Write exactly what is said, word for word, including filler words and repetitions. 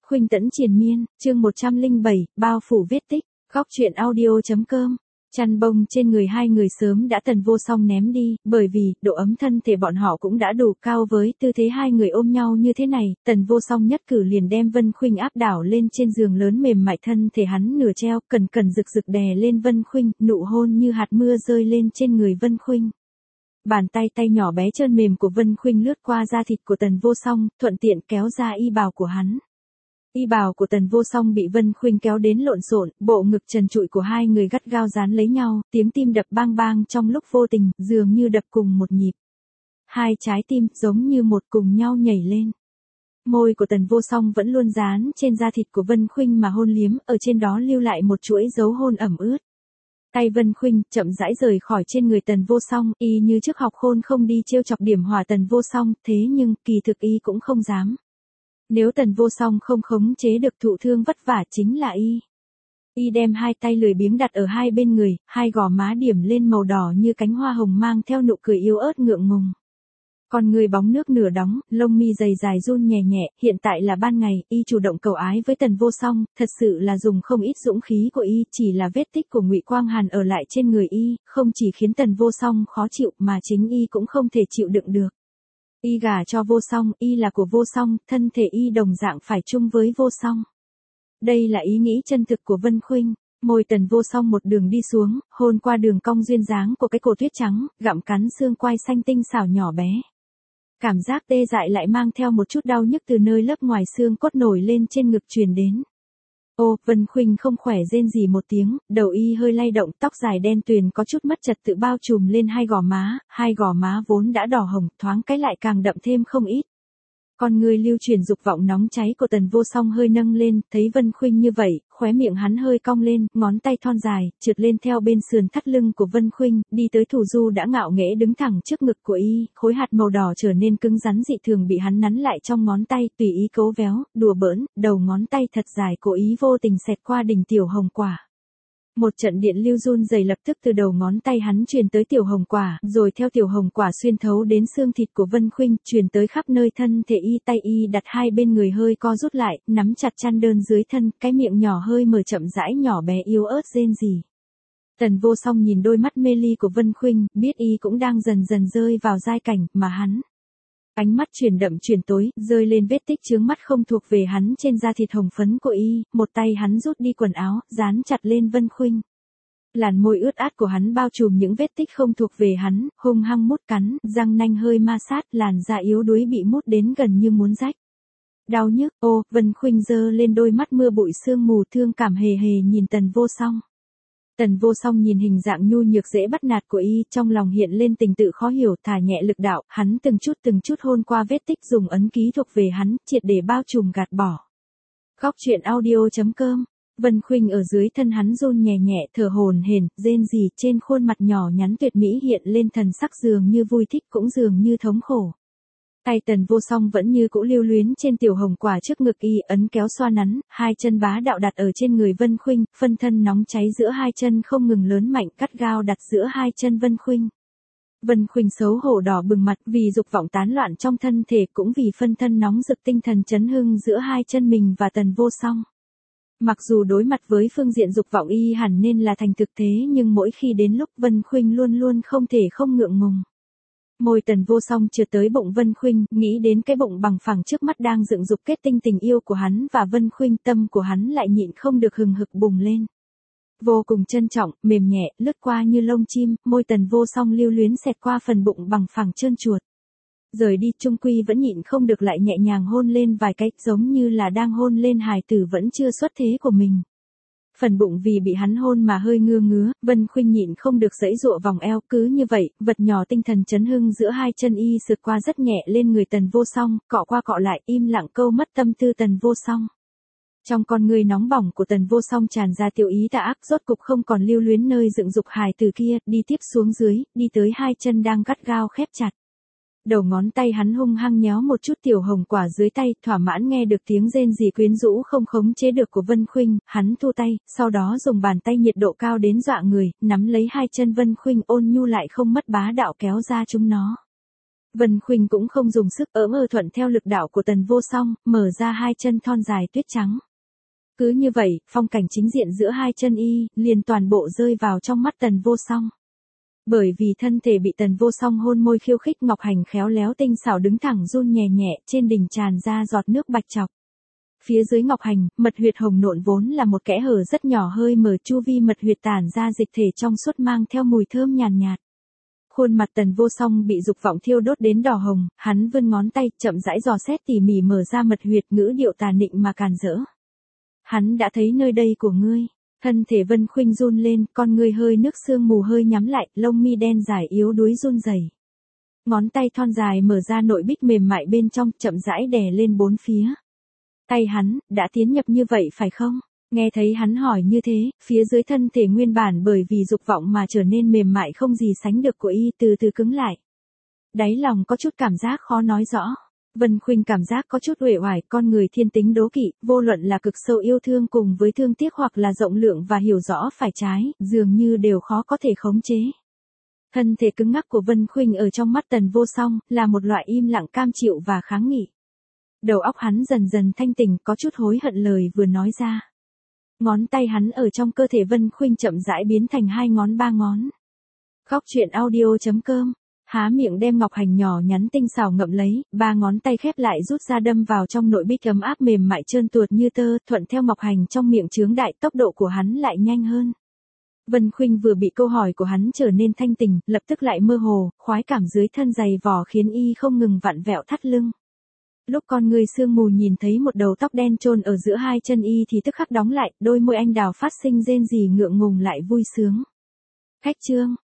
Khuynh tẫn triền miên, chương một trăm lẻ bảy, bao phủ vết tích, góc truyện audio.com. Chăn bông trên người hai người sớm đã Tần Vô Song ném đi, bởi vì, độ ấm thân thể bọn họ cũng đã đủ cao với tư thế hai người ôm nhau như thế này, Tần Vô Song nhất cử liền đem Vân Khuynh áp đảo lên trên giường lớn mềm mại thân thể hắn nửa treo, cần cần rực rực đè lên Vân Khuynh, nụ hôn như hạt mưa rơi lên trên người Vân Khuynh. Bàn tay tay nhỏ bé trơn mềm của Vân Khuynh lướt qua da thịt của Tần Vô Song, thuận tiện kéo ra y bào của hắn. Y bào của Tần Vô Song bị Vân Khuynh kéo đến lộn xộn, bộ ngực trần trụi của hai người gắt gao dán lấy nhau, tiếng tim đập bang bang trong lúc vô tình, dường như đập cùng một nhịp. Hai trái tim giống như một cùng nhau nhảy lên. Môi của Tần Vô Song vẫn luôn dán trên da thịt của Vân Khuynh mà hôn liếm, ở trên đó lưu lại một chuỗi dấu hôn ẩm ướt. Tay Vân Khuynh chậm rãi rời khỏi trên người Tần Vô Song, y như trước học khôn không đi trêu chọc điểm hòa Tần Vô Song, thế nhưng kỳ thực y cũng không dám. Nếu Tần Vô Song không khống chế được thụ thương vất vả chính là y. Y đem hai tay lười biếng đặt ở hai bên người, hai gò má điểm lên màu đỏ như cánh hoa hồng mang theo nụ cười yếu ớt ngượng ngùng. Còn người bóng nước nửa đóng, lông mi dày dài run nhẹ nhẹ, hiện tại là ban ngày, y chủ động cầu ái với Tần Vô Song, thật sự là dùng không ít dũng khí của y, chỉ là vết tích của Ngụy Quang Hàn ở lại trên người y, không chỉ khiến Tần Vô Song khó chịu mà chính y cũng không thể chịu đựng được. Y gả cho Vô Song, y là của Vô Song, thân thể y đồng dạng phải chung với Vô Song. Đây là ý nghĩ chân thực của Vân Khuynh. Môi Tần Vô Song một đường đi xuống, hôn qua đường cong duyên dáng của cái cổ tuyết trắng, gặm cắn xương quai xanh tinh xảo nhỏ bé. Cảm giác tê dại lại mang theo một chút đau nhức từ nơi lớp ngoài xương cốt nổi lên trên ngực truyền đến. Ô, Vân Khuynh không khỏe rên rỉ một tiếng, đầu y hơi lay động, tóc dài đen tuyền có chút mất trật tự bao trùm lên hai gò má, hai gò má vốn đã đỏ hồng, thoáng cái lại càng đậm thêm không ít. Con người lưu truyền dục vọng nóng cháy của Tần Vô Song hơi nâng lên, thấy Vân Khuynh như vậy, khóe miệng hắn hơi cong lên, ngón tay thon dài, trượt lên theo bên sườn thắt lưng của Vân Khuynh, đi tới thủ du đã ngạo nghễ đứng thẳng trước ngực của y, khối hạt màu đỏ trở nên cứng rắn dị thường bị hắn nắn lại trong ngón tay, tùy ý cấu véo, đùa bỡn, đầu ngón tay thật dài cố ý vô tình xẹt qua đỉnh tiểu hồng quả. Một trận điện lưu run rẩy lập tức từ đầu ngón tay hắn truyền tới tiểu hồng quả, rồi theo tiểu hồng quả xuyên thấu đến xương thịt của Vân Khuynh, truyền tới khắp nơi thân thể y, tay y đặt hai bên người hơi co rút lại, nắm chặt chăn đơn dưới thân, cái miệng nhỏ hơi mở chậm rãi nhỏ bé yếu ớt rên rỉ. Tần Vô Song nhìn đôi mắt mê ly của Vân Khuynh, biết y cũng đang dần dần rơi vào giai cảnh mà hắn. Ánh mắt chuyển đậm chuyển tối, rơi lên vết tích chướng mắt không thuộc về hắn trên da thịt hồng phấn của y, một tay hắn rút đi quần áo, dán chặt lên Vân Khuynh. Làn môi ướt át của hắn bao trùm những vết tích không thuộc về hắn, hung hăng mút cắn, răng nanh hơi ma sát, làn da yếu đuối bị mút đến gần như muốn rách. Đau nhức, ô, Vân Khuynh giơ lên đôi mắt mưa bụi sương mù thương cảm hề hề nhìn Tần Vô Song. Tần Vô Song nhìn hình dạng nhu nhược dễ bắt nạt của y, trong lòng hiện lên tình tự khó hiểu, thả nhẹ lực đạo, hắn từng chút từng chút hôn qua vết tích dùng ấn ký thuộc về hắn, triệt để bao trùm gạt bỏ. Góc truyện audio.com. Vân Khuynh ở dưới thân hắn run nhẹ nhẹ, thở hổn hển, rên rỉ, trên khuôn mặt nhỏ nhắn tuyệt mỹ hiện lên thần sắc dường như vui thích cũng dường như thống khổ. Tay Tần Vô Song vẫn như cũ lưu luyến trên tiểu hồng quả trước ngực y, ấn kéo xoa nắn, hai chân bá đạo đặt ở trên người Vân Khuynh, phân thân nóng cháy giữa hai chân không ngừng lớn mạnh cắt gao đặt giữa hai chân Vân Khuynh. Vân Khuynh xấu hổ đỏ bừng mặt vì dục vọng tán loạn trong thân thể cũng vì phân thân nóng rực tinh thần chấn hưng giữa hai chân mình và Tần Vô Song. Mặc dù đối mặt với phương diện dục vọng y hẳn nên là thành thực thế nhưng mỗi khi đến lúc Vân Khuynh luôn luôn không thể không ngượng ngùng. Môi Tần Vô Song trượt tới bụng Vân Khuynh, nghĩ đến cái bụng bằng phẳng trước mắt đang dựng dục kết tinh tình yêu của hắn và Vân Khuynh, tâm của hắn lại nhịn không được hừng hực bùng lên. Vô cùng trân trọng, mềm nhẹ, lướt qua như lông chim, môi Tần Vô Song lưu luyến xẹt qua phần bụng bằng phẳng trơn chuột. Rời đi chung quy vẫn nhịn không được lại nhẹ nhàng hôn lên vài cái, giống như là đang hôn lên hài tử vẫn chưa xuất thế của mình. Phần bụng vì bị hắn hôn mà hơi ngưa ngứa, Vân Khuynh nhịn không được giãy giụa vòng eo, cứ như vậy, vật nhỏ tinh thần chấn hưng giữa hai chân y sượt qua rất nhẹ lên người Tần Vô Song, cọ qua cọ lại, im lặng câu mất tâm tư Tần Vô Song. Trong con người nóng bỏng của Tần Vô Song tràn ra tiểu ý tà ác, rốt cục không còn lưu luyến nơi dựng dục hài tử kia, đi tiếp xuống dưới, đi tới hai chân đang gắt gao khép chặt. Đầu ngón tay hắn hung hăng nhéo một chút tiểu hồng quả dưới tay, thỏa mãn nghe được tiếng rên rỉ quyến rũ không khống chế được của Vân Khuynh, hắn thu tay, sau đó dùng bàn tay nhiệt độ cao đến dọa người, nắm lấy hai chân Vân Khuynh ôn nhu lại không mất bá đạo kéo ra chúng nó. Vân Khuynh cũng không dùng sức ỡm ơ thuận theo lực đạo của Tần Vô Song, mở ra hai chân thon dài tuyết trắng. Cứ như vậy, phong cảnh chính diện giữa hai chân y, liền toàn bộ rơi vào trong mắt Tần Vô Song. Bởi vì thân thể bị Tần Vô Song hôn môi khiêu khích, Ngọc Hành khéo léo tinh xảo đứng thẳng run nhẹ nhẹ, trên đỉnh tràn ra giọt nước bạch trọc. Phía dưới Ngọc Hành, mật huyệt hồng nộn vốn là một kẽ hở rất nhỏ hơi mở, chu vi mật huyệt tản ra dịch thể trong suốt mang theo mùi thơm nhàn nhạt, nhạt. Khuôn mặt Tần Vô Song bị dục vọng thiêu đốt đến đỏ hồng, hắn vươn ngón tay, chậm rãi dò xét tỉ mỉ mở ra mật huyệt, ngữ điệu tà nịnh mà càn rỡ. Hắn đã thấy nơi đây của ngươi. Thân thể Vân Khuynh run lên, con ngươi hơi nước sương mù hơi nhắm lại, lông mi đen dài yếu đuối run rẩy. Ngón tay thon dài mở ra nội bích mềm mại bên trong, chậm rãi đè lên bốn phía. Tay hắn, đã tiến nhập như vậy phải không? Nghe thấy hắn hỏi như thế, phía dưới thân thể nguyên bản bởi vì dục vọng mà trở nên mềm mại không gì sánh được của y từ từ cứng lại. Đáy lòng có chút cảm giác khó nói rõ. Vân Khuynh cảm giác có chút uể oải, con người thiên tính đố kỵ, vô luận là cực sâu yêu thương cùng với thương tiếc hoặc là rộng lượng và hiểu rõ phải trái, dường như đều khó có thể khống chế. Thân thể cứng ngắc của Vân Khuynh ở trong mắt Tần Vô Song, là một loại im lặng cam chịu và kháng nghị. Đầu óc hắn dần dần thanh tỉnh, có chút hối hận lời vừa nói ra. Ngón tay hắn ở trong cơ thể Vân Khuynh chậm rãi biến thành hai ngón ba ngón. Góc truyện audio chấm com. Há miệng đem Ngọc Hành nhỏ nhắn tinh xảo ngậm lấy, ba ngón tay khép lại rút ra đâm vào trong nội bích ấm áp mềm mại trơn tuột như tơ, thuận theo Ngọc Hành trong miệng chướng đại, tốc độ của hắn lại nhanh hơn. Vân Khuynh vừa bị câu hỏi của hắn trở nên thanh tỉnh, lập tức lại mơ hồ, khoái cảm dưới thân dày vò khiến y không ngừng vặn vẹo thắt lưng. Lúc con người sương mù nhìn thấy một đầu tóc đen chôn ở giữa hai chân y thì tức khắc đóng lại, đôi môi anh đào phát sinh rên rỉ ngượng ngùng lại vui sướng. Khách trương,